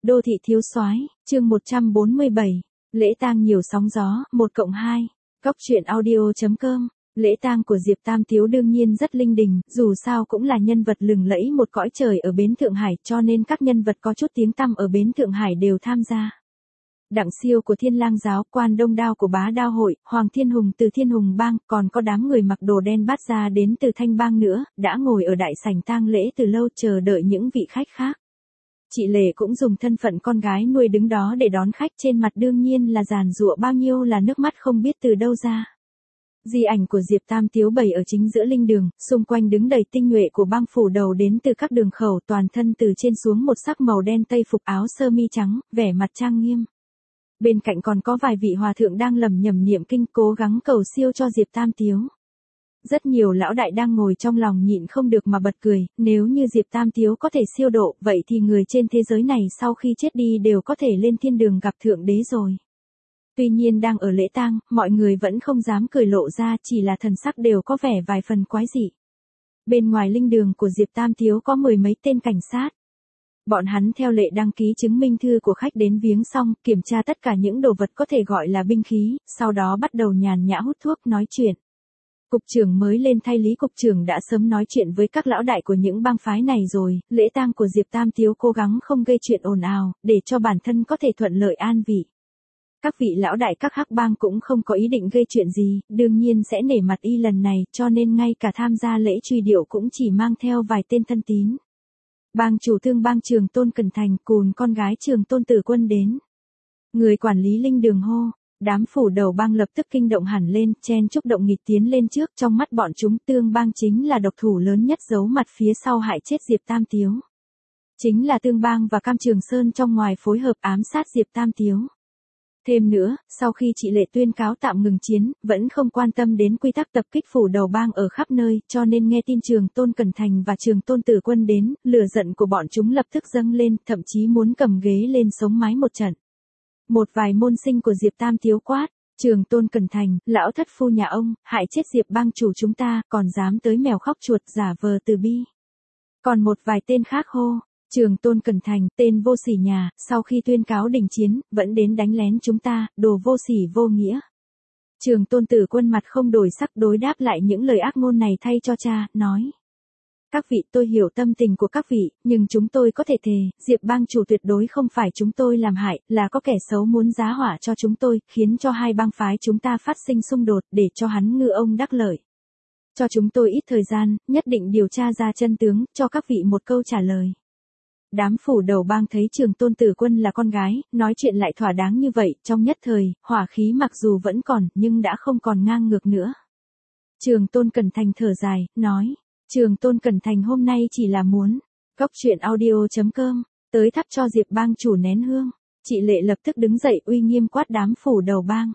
Đô thị thiếu soái, chương 147, lễ tang nhiều sóng gió, 1+2, Cóc truyện audio.com. Lễ tang của Diệp Tam Thiếu đương nhiên rất linh đình, dù sao cũng là nhân vật lừng lẫy một cõi trời ở bến Thượng Hải, cho nên các nhân vật có chút tiếng tăm ở bến Thượng Hải đều tham gia. Đặng Siêu của Thiên Lang giáo, Quan Đông Đao của Bá Đao hội, Hoàng Thiên Hùng từ Thiên Hùng bang, còn có đám người mặc đồ đen bát ra đến từ Thanh bang nữa, đã ngồi ở đại sảnh tang lễ từ lâu chờ đợi những vị khách khác. Chị Lệ cũng dùng thân phận con gái nuôi đứng đó để đón khách, trên mặt đương nhiên là giàn giụa bao nhiêu là nước mắt không biết từ đâu ra. Di ảnh của Diệp Tam Thiếu bày ở chính giữa linh đường, xung quanh đứng đầy tinh nhuệ của bang phủ đầu đến từ các đường khẩu, toàn thân từ trên xuống một sắc màu đen tây phục áo sơ mi trắng, vẻ mặt trang nghiêm. Bên cạnh còn có vài vị hòa thượng đang lẩm nhẩm niệm kinh cố gắng cầu siêu cho Diệp Tam Thiếu. Rất nhiều lão đại đang ngồi trong lòng nhịn không được mà bật cười, nếu như Diệp Tam Thiếu có thể siêu độ, vậy thì người trên thế giới này sau khi chết đi đều có thể lên thiên đường gặp thượng đế rồi. Tuy nhiên đang ở lễ tang, mọi người vẫn không dám cười lộ ra, chỉ là thần sắc đều có vẻ vài phần quái dị. Bên ngoài linh đường của Diệp Tam Thiếu có mười mấy tên cảnh sát. Bọn hắn theo lệ đăng ký chứng minh thư của khách đến viếng xong, kiểm tra tất cả những đồ vật có thể gọi là binh khí, sau đó bắt đầu nhàn nhã hút thuốc nói chuyện. Cục trưởng mới lên thay Lý cục trưởng đã sớm nói chuyện với các lão đại của những bang phái này rồi, lễ tang của Diệp Tam Thiếu cố gắng không gây chuyện ồn ào, để cho bản thân có thể thuận lợi an vị. Các vị lão đại các hắc bang cũng không có ý định gây chuyện gì, đương nhiên sẽ nể mặt y lần này, cho nên ngay cả tham gia lễ truy điệu cũng chỉ mang theo vài tên thân tín. Bang chủ Thương bang Trường Tôn Cẩn Thành cùng con gái Trường Tôn Tử Quân đến. Người quản lý linh đường hô, đám phủ đầu bang lập tức kinh động hẳn lên, chen chúc động nghịch tiến lên trước, trong mắt bọn chúng Tương bang chính là độc thủ lớn nhất giấu mặt phía sau hại chết Diệp Tam Thiếu. Chính là Tương bang và Cam Trường Sơn trong ngoài phối hợp ám sát Diệp Tam Thiếu. Thêm nữa, sau khi chị Lệ tuyên cáo tạm ngừng chiến, vẫn không quan tâm đến quy tắc tập kích phủ đầu bang ở khắp nơi, cho nên nghe tin Trường Tôn Cẩn Thành và Trường Tôn Tử Quân đến, lửa giận của bọn chúng lập tức dâng lên, thậm chí muốn cầm ghế lên sống mái một trận. Một vài môn sinh của Diệp Tam Thiếu quát, Trường Tôn Cẩn Thành, lão thất phu nhà ông, hại chết Diệp bang chủ chúng ta, còn dám tới mèo khóc chuột giả vờ từ bi. Còn một vài tên khác hô, Trường Tôn Cẩn Thành, tên vô sỉ nhà, sau khi tuyên cáo đình chiến, vẫn đến đánh lén chúng ta, đồ vô sỉ vô nghĩa. Trường Tôn Tử Quân mặt không đổi sắc đối đáp lại những lời ác ngôn này thay cho cha, nói. Các vị, tôi hiểu tâm tình của các vị, nhưng chúng tôi có thể thề, Diệp bang chủ tuyệt đối không phải chúng tôi làm hại, là có kẻ xấu muốn giá họa cho chúng tôi, khiến cho hai bang phái chúng ta phát sinh xung đột, để cho hắn ngư ông đắc lợi. Cho chúng tôi ít thời gian, nhất định điều tra ra chân tướng, cho các vị một câu trả lời. Đám phủ đầu bang thấy Trường Tôn Tử Quân là con gái, nói chuyện lại thỏa đáng như vậy, trong nhất thời, hỏa khí mặc dù vẫn còn, nhưng đã không còn ngang ngược nữa. Trường Tôn Cẩn Thành thở dài, nói, Trường Tôn Cẩn Thành hôm nay chỉ là muốn, Cóc truyện audio.com, tới thắp cho Diệp bang chủ nén hương. Chị Lệ lập tức đứng dậy uy nghiêm quát đám phủ đầu bang.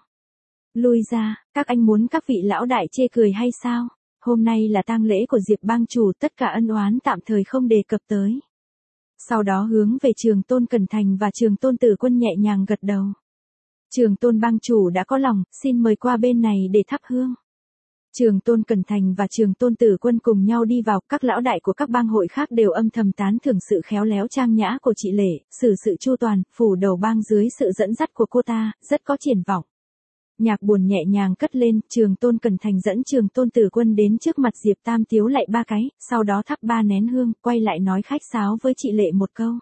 Lui ra, các anh muốn các vị lão đại chê cười hay sao? Hôm nay là tang lễ của Diệp bang chủ, tất cả ân oán tạm thời không đề cập tới. Sau đó hướng về Trường Tôn Cẩn Thành và Trường Tôn Tử Quân nhẹ nhàng gật đầu. Trường Tôn bang chủ đã có lòng, xin mời qua bên này để thắp hương. Trường Tôn Cẩn Thành và Trường Tôn Tử Quân cùng nhau đi vào, các lão đại của các bang hội khác đều âm thầm tán thưởng sự khéo léo trang nhã của chị Lệ, xử sự chu toàn, phủ đầu bang dưới sự dẫn dắt của cô ta, rất có triển vọng. Nhạc buồn nhẹ nhàng cất lên, Trường Tôn Cẩn Thành dẫn Trường Tôn Tử Quân đến trước mặt Diệp Tam Thiếu lại ba cái, sau đó thắp ba nén hương, quay lại nói khách sáo với chị Lệ một câu.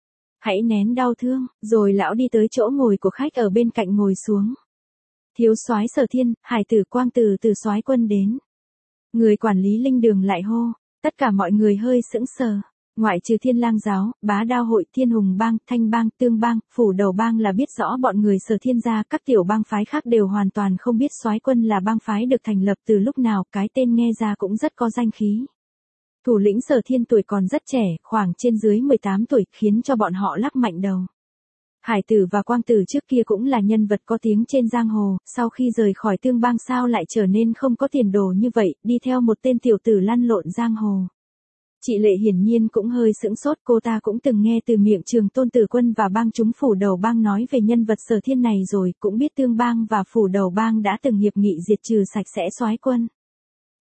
Hãy nén đau thương, rồi lão đi tới chỗ ngồi của khách ở bên cạnh ngồi xuống. Thiếu soái Sở Thiên, Hải tử Quang từ từ soái quân đến. Người quản lý linh đường lại hô, tất cả mọi người hơi sững sờ. Ngoại trừ Thiên Lang giáo, Bá Đao hội, Thiên Hùng bang, Thanh bang, Tương bang, phủ đầu bang là biết rõ bọn người Sở Thiên gia, các tiểu bang phái khác đều hoàn toàn không biết soái quân là bang phái được thành lập từ lúc nào, cái tên nghe ra cũng rất có danh khí. Thủ lĩnh Sở Thiên tuổi còn rất trẻ, khoảng trên dưới 18 tuổi, khiến cho bọn họ lắc mạnh đầu. Hải tử và Quang tử trước kia cũng là nhân vật có tiếng trên giang hồ, sau khi rời khỏi Tương bang sao lại trở nên không có tiền đồ như vậy, đi theo một tên tiểu tử lăn lộn giang hồ. Chị Lệ hiển nhiên cũng hơi sững sốt, cô ta cũng từng nghe từ miệng Trường Tôn Tử Quân và bang chúng phủ đầu bang nói về nhân vật Sở Thiên này rồi, cũng biết Tương bang và phủ đầu bang đã từng hiệp nghị diệt trừ sạch sẽ soái quân.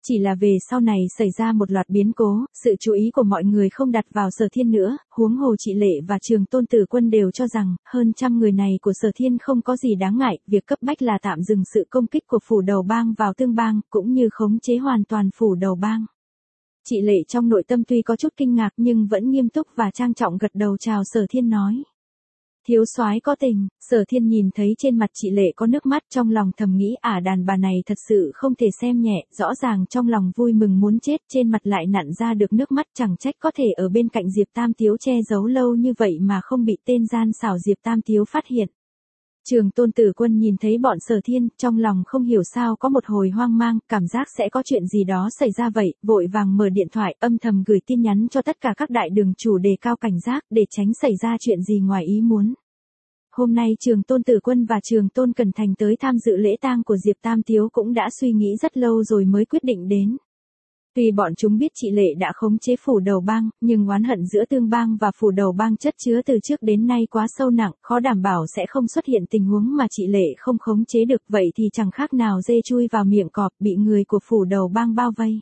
Chỉ là về sau này xảy ra một loạt biến cố, sự chú ý của mọi người không đặt vào Sở Thiên nữa, huống hồ chị Lệ và Trường Tôn Tử Quân đều cho rằng, hơn trăm người này của Sở Thiên không có gì đáng ngại, việc cấp bách là tạm dừng sự công kích của phủ đầu bang vào tương bang, cũng như khống chế hoàn toàn phủ đầu bang. Chị Lệ trong nội tâm tuy có chút kinh ngạc nhưng vẫn nghiêm túc và trang trọng gật đầu chào Sở Thiên nói. Thiếu soái có tình. Sở Thiên nhìn thấy trên mặt chị Lệ có nước mắt, trong lòng thầm nghĩ đàn bà này thật sự không thể xem nhẹ, rõ ràng trong lòng vui mừng muốn chết, trên mặt lại nặn ra được nước mắt, chẳng trách có thể ở bên cạnh Diệp Tam Tiếu che giấu lâu như vậy mà không bị tên gian xảo Diệp Tam Tiếu phát hiện. Trường Tôn Tử Quân nhìn thấy bọn Sở Thiên, trong lòng không hiểu sao có một hồi hoang mang, cảm giác sẽ có chuyện gì đó xảy ra vậy, vội vàng mở điện thoại, âm thầm gửi tin nhắn cho tất cả các đại đường chủ đề cao cảnh giác, để tránh xảy ra chuyện gì ngoài ý muốn. Hôm nay Trường Tôn Tử Quân và Trường Tôn Cẩn Thành tới tham dự lễ tang của Diệp Tam Tiếu cũng đã suy nghĩ rất lâu rồi mới quyết định đến. Tuy bọn chúng biết chị Lệ đã khống chế phủ đầu bang, nhưng oán hận giữa tương bang và phủ đầu bang chất chứa từ trước đến nay quá sâu nặng, khó đảm bảo sẽ không xuất hiện tình huống mà chị Lệ không khống chế được, vậy thì chẳng khác nào dê chui vào miệng cọp, bị người của phủ đầu bang bao vây.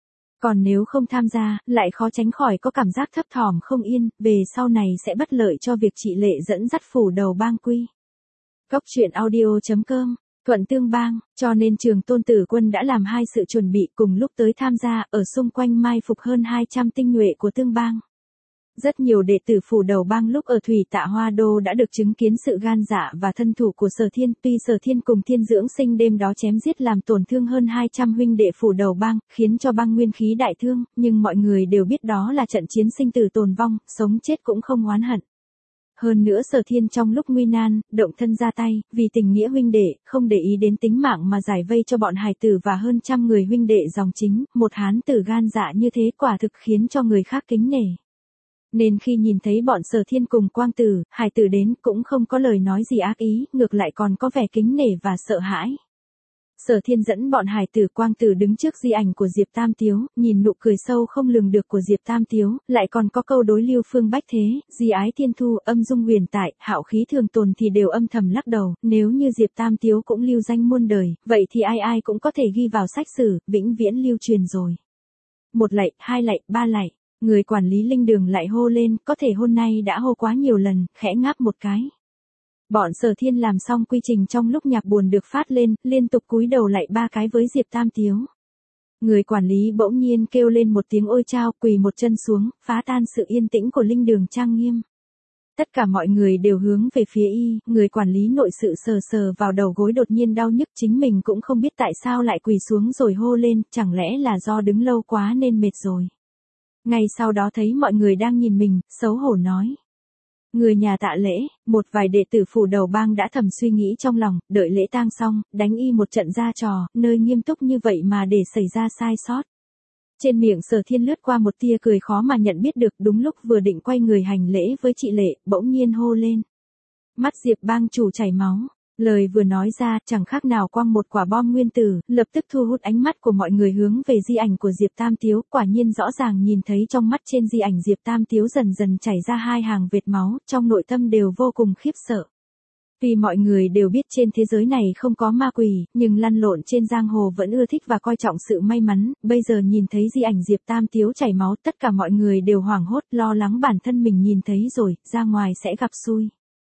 Còn nếu không tham gia, lại khó tránh khỏi có cảm giác thấp thỏm không yên, về sau này sẽ bất lợi cho việc chị Lệ dẫn dắt phủ đầu bang quy. Cốc truyện audio.com Thuận tương bang, cho nên Trường Tôn Tử Quân đã làm hai sự chuẩn bị cùng lúc tới tham gia, ở xung quanh mai phục hơn 200 tinh nhuệ của tương bang. Rất nhiều đệ tử phủ đầu bang lúc ở Thủy Tạ Hoa Đô đã được chứng kiến sự gan dạ và thân thủ của Sở Thiên, tuy Sở Thiên cùng Thiên Dưỡng Sinh đêm đó chém giết làm tổn thương hơn 200 huynh đệ phủ đầu bang, khiến cho bang nguyên khí đại thương, nhưng mọi người đều biết đó là trận chiến sinh tử tồn vong, sống chết cũng không oán hận. Hơn nữa Sở Thiên trong lúc nguy nan, động thân ra tay, vì tình nghĩa huynh đệ, không để ý đến tính mạng mà giải vây cho bọn hài tử và hơn trăm người huynh đệ dòng chính, một hán tử gan dạ như thế quả thực khiến cho người khác kính nể. Nên khi nhìn thấy bọn Sở Thiên cùng Quang Tử, hài tử đến cũng không có lời nói gì ác ý, ngược lại còn có vẻ kính nể và sợ hãi. Sở Thiên dẫn bọn hài tử Quang Tử đứng trước di ảnh của Diệp Tam Tiếu, nhìn nụ cười sâu không lường được của Diệp Tam Tiếu, lại còn có câu đối lưu phương bách thế, di ái thiên thu, âm dung huyền tại, hạo khí thường tồn thì đều âm thầm lắc đầu, nếu như Diệp Tam Tiếu cũng lưu danh muôn đời, vậy thì ai ai cũng có thể ghi vào sách sử, vĩnh viễn lưu truyền rồi. Một lạy, hai lạy, ba lạy, người quản lý linh đường lại hô lên, có thể hôm nay đã hô quá nhiều lần, khẽ ngáp một cái. Bọn Sở Thiên làm xong quy trình trong lúc nhạc buồn được phát lên, liên tục cúi đầu lạy 3 cái với Diệp Tam Tiếu. Người quản lý bỗng nhiên kêu lên một tiếng ôi chao, quỳ một chân xuống, phá tan sự yên tĩnh của linh đường trang nghiêm. Tất cả mọi người đều hướng về phía y, người quản lý nội sự sờ sờ vào đầu gối đột nhiên đau nhức, chính mình cũng không biết tại sao lại quỳ xuống rồi hô lên, chẳng lẽ là do đứng lâu quá nên mệt rồi. Ngay sau đó thấy mọi người đang nhìn mình, xấu hổ nói. Người nhà tạ lễ, một vài đệ tử phủ đầu bang đã thầm suy nghĩ trong lòng, đợi lễ tang xong, đánh y một trận ra trò, nơi nghiêm túc như vậy mà để xảy ra sai sót. Trên miệng Sở Thiên lướt qua một tia cười khó mà nhận biết được, đúng lúc vừa định quay người hành lễ với chị Lệ, bỗng nhiên hô lên. Mắt Diệp bang chủ chảy máu. Lời vừa nói ra, chẳng khác nào quăng một quả bom nguyên tử, lập tức thu hút ánh mắt của mọi người hướng về di ảnh của Diệp Tam Tiếu, quả nhiên rõ ràng nhìn thấy trong mắt trên di ảnh Diệp Tam Tiếu dần dần chảy ra hai hàng vệt máu, trong nội tâm đều vô cùng khiếp sợ. Tuy mọi người đều biết trên thế giới này không có ma quỷ, nhưng lăn lộn trên giang hồ vẫn ưa thích và coi trọng sự may mắn, bây giờ nhìn thấy di ảnh Diệp Tam Tiếu chảy máu, tất cả mọi người đều hoảng hốt, lo lắng bản thân mình nhìn thấy rồi, ra ngoài sẽ gặp xui.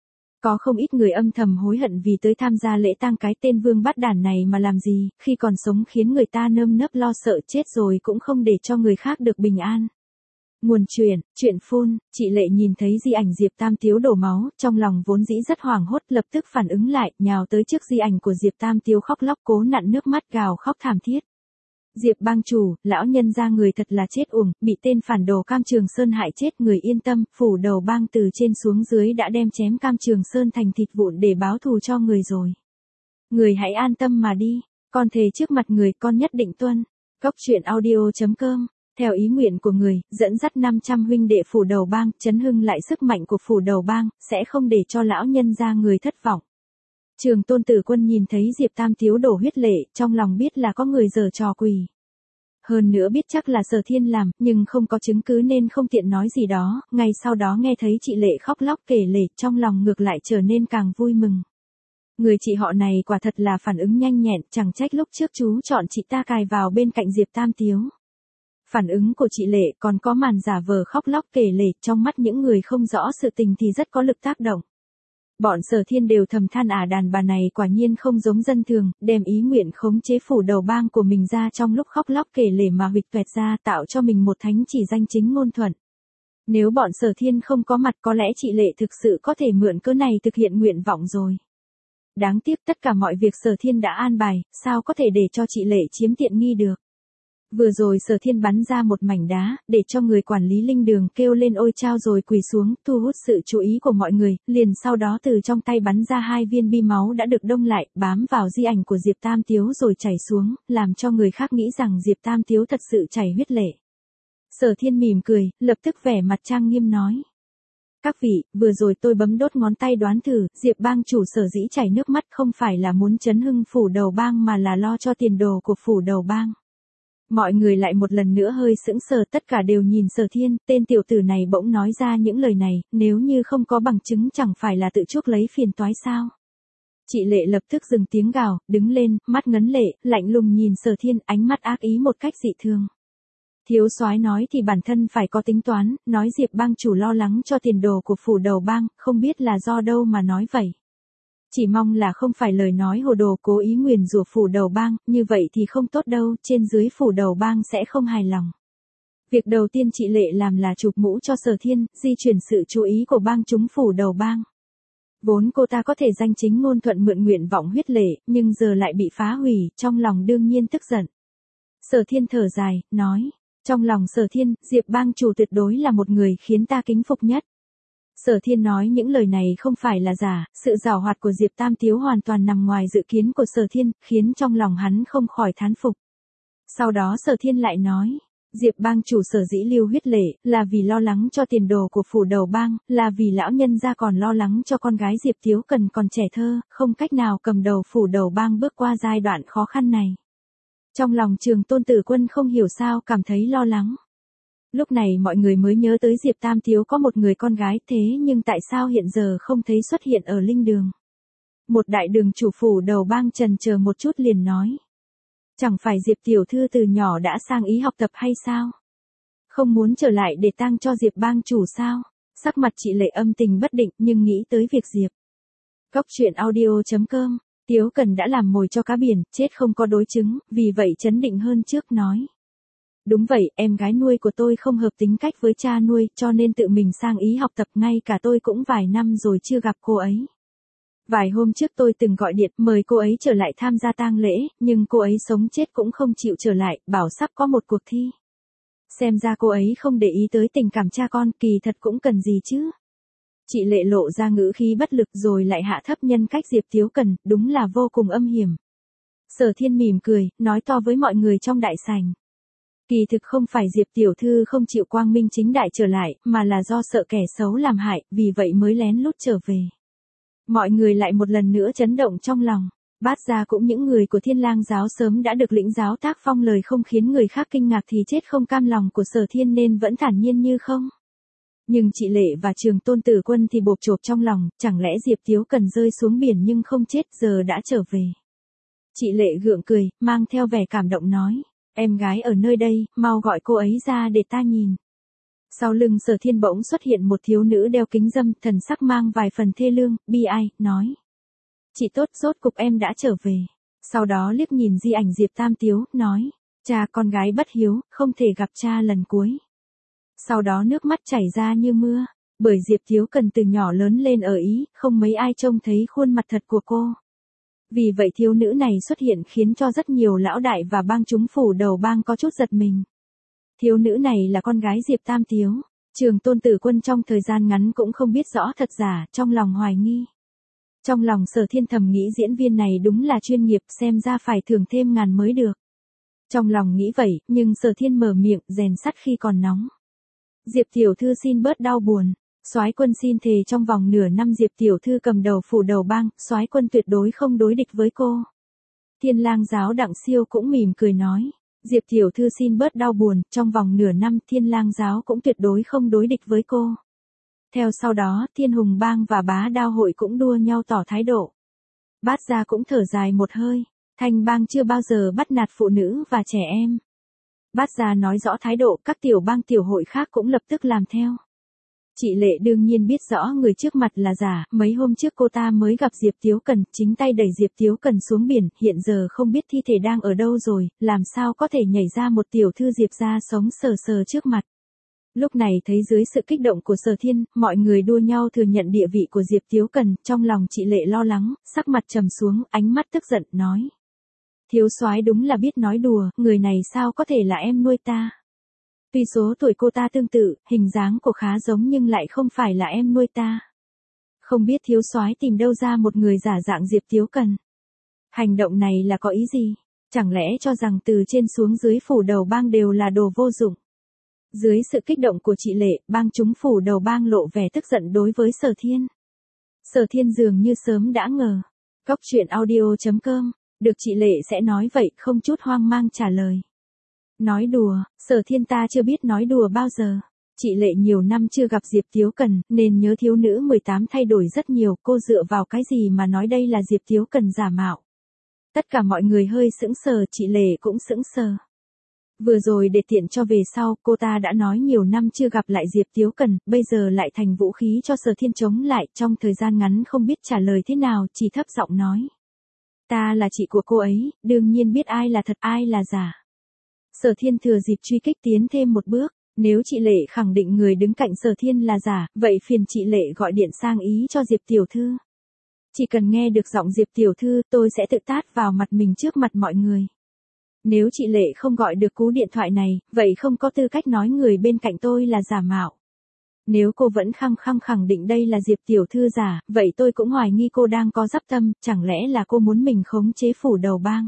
Có không ít người âm thầm hối hận vì tới tham gia lễ tang cái tên vương bát đản này mà làm gì, khi còn sống khiến người ta nơm nớp lo sợ, chết rồi cũng không để cho người khác được bình an. Nguồn chuyện phun, chị Lệ nhìn thấy di ảnh Diệp Tam Tiếu đổ máu, trong lòng vốn dĩ rất hoảng hốt, lập tức phản ứng lại, nhào tới trước di ảnh của Diệp Tam Tiếu khóc lóc cố nặn nước mắt gào khóc thảm thiết. Diệp bang chủ, lão nhân ra người thật là chết uổng, bị tên phản đồ Cam Trường Sơn hại chết, người yên tâm, phủ đầu bang từ trên xuống dưới đã đem chém Cam Trường Sơn thành thịt vụn để báo thù cho người rồi. Người hãy an tâm mà đi, con thề trước mặt người con nhất định tuân. Cốc truyện audio.com Theo ý nguyện của người, dẫn dắt 500 huynh đệ phủ đầu bang, chấn hưng lại sức mạnh của phủ đầu bang, sẽ không để cho lão nhân ra người thất vọng. Trường Tôn Tử Quân nhìn thấy Diệp Tam Tiếu đổ huyết lệ, trong lòng biết là có người giở trò quỷ. Hơn nữa biết chắc là Sở Thiên làm, nhưng không có chứng cứ nên không tiện nói gì đó, ngay sau đó nghe thấy chị Lệ khóc lóc kể lể, trong lòng ngược lại trở nên càng vui mừng. Người chị họ này quả thật là phản ứng nhanh nhẹn, chẳng trách lúc trước chú chọn chị ta cài vào bên cạnh Diệp Tam Tiếu. Phản ứng của chị Lệ còn có màn giả vờ khóc lóc kể lể, trong mắt những người không rõ sự tình thì rất có lực tác động. Bọn Sở Thiên đều thầm than đàn bà này quả nhiên không giống dân thường, đem ý nguyện khống chế phủ đầu bang của mình ra trong lúc khóc lóc kể lể mà huỵch toẹt ra, tạo cho mình một thánh chỉ danh chính ngôn thuận. Nếu bọn Sở Thiên không có mặt có lẽ chị Lệ thực sự có thể mượn cớ này thực hiện nguyện vọng rồi. Đáng tiếc tất cả mọi việc Sở Thiên đã an bài, sao có thể để cho chị Lệ chiếm tiện nghi được. Vừa rồi Sở Thiên bắn ra một mảnh đá, để cho người quản lý linh đường kêu lên ôi chao rồi quỳ xuống, thu hút sự chú ý của mọi người, liền sau đó từ trong tay bắn ra 2 viên bi máu đã được đông lại, bám vào di ảnh của Diệp Tam Tiếu rồi chảy xuống, làm cho người khác nghĩ rằng Diệp Tam Tiếu thật sự chảy huyết lệ. Sở Thiên mỉm cười, lập tức vẻ mặt trang nghiêm nói. Các vị, vừa rồi tôi bấm đốt ngón tay đoán thử, Diệp bang chủ sở dĩ chảy nước mắt không phải là muốn chấn hưng phủ đầu bang mà là lo cho tiền đồ của phủ đầu bang. Mọi người lại một lần nữa hơi sững sờ, tất cả đều nhìn Sở Thiên, tên tiểu tử này bỗng nói ra những lời này, nếu như không có bằng chứng chẳng phải là tự chuốc lấy phiền toái sao. Chị Lệ lập tức dừng tiếng gào, đứng lên, mắt ngấn lệ, lạnh lùng nhìn Sở Thiên, ánh mắt ác ý một cách dị thường. Thiếu soái nói thì bản thân phải có tính toán, nói Diệp bang chủ lo lắng cho tiền đồ của phủ đầu bang, không biết là do đâu mà nói vậy. Chỉ mong là không phải lời nói hồ đồ cố ý nguyền rủa phủ đầu bang, như vậy thì không tốt đâu, trên dưới phủ đầu bang sẽ không hài lòng. Việc đầu tiên chị Lệ làm là chụp mũ cho Sở Thiên, di chuyển sự chú ý của bang chúng phủ đầu bang. Vốn cô ta có thể danh chính ngôn thuận mượn nguyện vọng huyết lệ, nhưng giờ lại bị phá hủy, trong lòng đương nhiên tức giận. Sở Thiên thở dài, nói, trong lòng Sở Thiên, Diệp bang chủ tuyệt đối là một người khiến ta kính phục nhất. Sở Thiên nói những lời này không phải là giả, sự giảo hoạt của Diệp Tam Tiếu hoàn toàn nằm ngoài dự kiến của Sở Thiên, khiến trong lòng hắn không khỏi thán phục. Sau đó Sở Thiên lại nói, Diệp bang chủ sở dĩ lưu huyết lệ, là vì lo lắng cho tiền đồ của phủ đầu bang, là vì lão nhân gia còn lo lắng cho con gái Diệp Tiếu Cần còn trẻ thơ, không cách nào cầm đầu phủ đầu bang bước qua giai đoạn khó khăn này. Trong lòng Trường Tôn Tử Quân không hiểu sao cảm thấy lo lắng. Lúc này mọi người mới nhớ tới Diệp Tam Tiếu có một người con gái, thế nhưng tại sao hiện giờ không thấy xuất hiện ở linh đường. Một đại đường chủ phủ đầu bang chần chờ một chút liền nói. Chẳng phải Diệp tiểu thư từ nhỏ đã sang ý học tập hay sao? Không muốn trở lại để tang cho Diệp bang chủ sao? Sắc mặt chị Lệ âm tình bất định nhưng nghĩ tới việc Diệp. Cóc truyện audio.com, Tiếu Cần đã làm mồi cho cá biển, chết không có đối chứng, vì vậy chấn định hơn trước nói. Đúng vậy, em gái nuôi của tôi không hợp tính cách với cha nuôi, cho nên tự mình sang ý học tập, ngay cả tôi cũng vài năm rồi chưa gặp cô ấy. Vài hôm trước tôi từng gọi điện mời cô ấy trở lại tham gia tang lễ, nhưng cô ấy sống chết cũng không chịu trở lại, bảo sắp có một cuộc thi. Xem ra cô ấy không để ý tới tình cảm cha con, kỳ thật cũng cần gì chứ. Chị Lệ lộ ra ngữ khí bất lực rồi lại hạ thấp nhân cách Diệp Tiếu Cần, đúng là vô cùng âm hiểm. Sở Thiên mỉm cười, nói to với mọi người trong đại sảnh. Kỳ thực không phải Diệp tiểu thư không chịu quang minh chính đại trở lại, mà là do sợ kẻ xấu làm hại, vì vậy mới lén lút trở về. Mọi người lại một lần nữa chấn động trong lòng. Bát gia cũng những người của Thiên Lang giáo sớm đã được lĩnh giáo tác phong, lời không khiến người khác kinh ngạc thì chết không cam lòng của Sở Thiên nên vẫn thản nhiên như không. Nhưng chị Lệ và Trường Tôn Tử Quân thì bộp chộp trong lòng, chẳng lẽ Diệp Tiếu Cần rơi xuống biển nhưng không chết giờ đã trở về. Chị Lệ gượng cười, mang theo vẻ cảm động nói, em gái ở nơi đây, mau gọi cô ấy ra để ta nhìn. Sau lưng Sở Thiên bỗng xuất hiện một thiếu nữ đeo kính râm, thần sắc mang vài phần thê lương, bi ai, nói. Chị tốt, rốt cục em đã trở về. Sau đó liếc nhìn di ảnh Diệp Tam Tiếu, nói, cha con gái bất hiếu, không thể gặp cha lần cuối. Sau đó nước mắt chảy ra như mưa, bởi Diệp Tiếu Cần từ nhỏ lớn lên ở Ý, không mấy ai trông thấy khuôn mặt thật của cô. Vì vậy thiếu nữ này xuất hiện khiến cho rất nhiều lão đại và bang chúng phủ đầu bang có chút giật mình. Thiếu nữ này là con gái Diệp Tam Tiếu. Trường Tôn Tử Quân trong thời gian ngắn cũng không biết rõ thật giả, trong lòng hoài nghi. Trong lòng Sở Thiên thầm nghĩ diễn viên này đúng là chuyên nghiệp, xem ra phải thưởng thêm ngàn mới được. Trong lòng nghĩ vậy, nhưng Sở Thiên mở miệng, rèn sắt khi còn nóng. Diệp tiểu thư xin bớt đau buồn. Soái quân xin thề trong vòng nửa năm Diệp tiểu thư cầm đầu phủ đầu bang, soái quân tuyệt đối không đối địch với cô. Thiên Lang giáo Đặng Siêu cũng mỉm cười nói, Diệp tiểu thư xin bớt đau buồn, trong vòng nửa năm Thiên Lang giáo cũng tuyệt đối không đối địch với cô. Theo sau đó, Thiên Hùng bang và Bá Đao hội cũng đua nhau tỏ thái độ. Bát gia cũng thở dài một hơi, Thanh bang chưa bao giờ bắt nạt phụ nữ và trẻ em. Bát gia nói rõ thái độ, các tiểu bang tiểu hội khác cũng lập tức làm theo. Chị Lệ đương nhiên biết rõ người trước mặt là giả, mấy hôm trước cô ta mới gặp Diệp Tiếu Cần, chính tay đẩy Diệp Tiếu Cần xuống biển, hiện giờ không biết thi thể đang ở đâu rồi, làm sao có thể nhảy ra một tiểu thư Diệp gia sống sờ sờ trước mặt. Lúc này thấy dưới sự kích động của Sở Thiên, mọi người đua nhau thừa nhận địa vị của Diệp Tiếu Cần, trong lòng chị Lệ lo lắng, sắc mặt trầm xuống, ánh mắt tức giận, nói. Thiếu soái đúng là biết nói đùa, người này sao có thể là em nuôi ta. Tuy số tuổi cô ta tương tự, hình dáng của khá giống nhưng lại không phải là em nuôi ta. Không biết thiếu soái tìm đâu ra một người giả dạng Diệp Tiếu Cần. Hành động này là có ý gì? Chẳng lẽ cho rằng từ trên xuống dưới phủ đầu bang đều là đồ vô dụng? Dưới sự kích động của chị Lệ, bang chúng phủ đầu bang lộ vẻ tức giận đối với Sở Thiên. Sở Thiên dường như sớm đã ngờ. Cóc truyện audio.com, được chị Lệ sẽ nói vậy, không chút hoang mang trả lời. Nói đùa, Sở Thiên ta chưa biết nói đùa bao giờ. Chị Lệ nhiều năm chưa gặp Diệp Tiếu Cần, nên nhớ thiếu nữ 18 thay đổi rất nhiều, cô dựa vào cái gì mà nói đây là Diệp Tiếu Cần giả mạo. Tất cả mọi người hơi sững sờ, chị Lệ cũng sững sờ. Vừa rồi để tiện cho về sau, cô ta đã nói nhiều năm chưa gặp lại Diệp Tiếu Cần, bây giờ lại thành vũ khí cho Sở Thiên chống lại, trong thời gian ngắn không biết trả lời thế nào, chỉ thấp giọng nói. Ta là chị của cô ấy, đương nhiên biết ai là thật ai là giả. Sở Thiên thừa dịp truy kích tiến thêm một bước, nếu chị Lệ khẳng định người đứng cạnh Sở Thiên là giả, vậy phiền chị Lệ gọi điện sang ý cho Diệp Tiểu Thư. Chỉ cần nghe được giọng Diệp Tiểu Thư, tôi sẽ tự tát vào mặt mình trước mặt mọi người. Nếu chị Lệ không gọi được cú điện thoại này, vậy không có tư cách nói người bên cạnh tôi là giả mạo. Nếu cô vẫn khăng khẳng định đây là Diệp Tiểu Thư giả, vậy tôi cũng hoài nghi cô đang có dắp tâm, chẳng lẽ là cô muốn mình khống chế phủ đầu bang.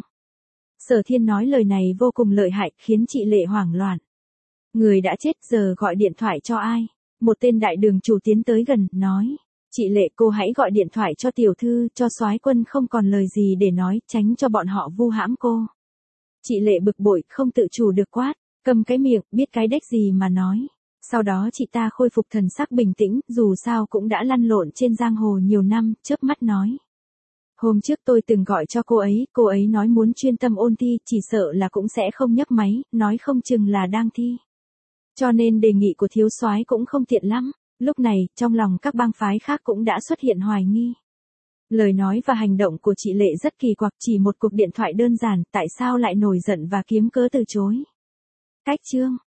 Sở Thiên nói lời này vô cùng lợi hại, khiến chị Lệ hoảng loạn. Người đã chết giờ gọi điện thoại cho ai? Một tên đại đường chủ tiến tới gần, nói. Chị Lệ, cô hãy gọi điện thoại cho Tiểu Thư, cho soái quân không còn lời gì để nói, tránh cho bọn họ vu hãm cô. Chị Lệ bực bội, không tự chủ được quát, cầm cái miệng, biết cái đếch gì mà nói. Sau đó chị ta khôi phục thần sắc bình tĩnh, dù sao cũng đã lăn lộn trên giang hồ nhiều năm, chớp mắt nói. Hôm trước tôi từng gọi cho cô ấy nói muốn chuyên tâm ôn thi, chỉ sợ là cũng sẽ không nhấc máy, nói không chừng là đang thi. Cho nên đề nghị của thiếu soái cũng không tiện lắm. Lúc này, trong lòng các bang phái khác cũng đã xuất hiện hoài nghi. Lời nói và hành động của chị Lệ rất kỳ quặc, chỉ một cuộc điện thoại đơn giản, tại sao lại nổi giận và kiếm cớ từ chối. Cách chương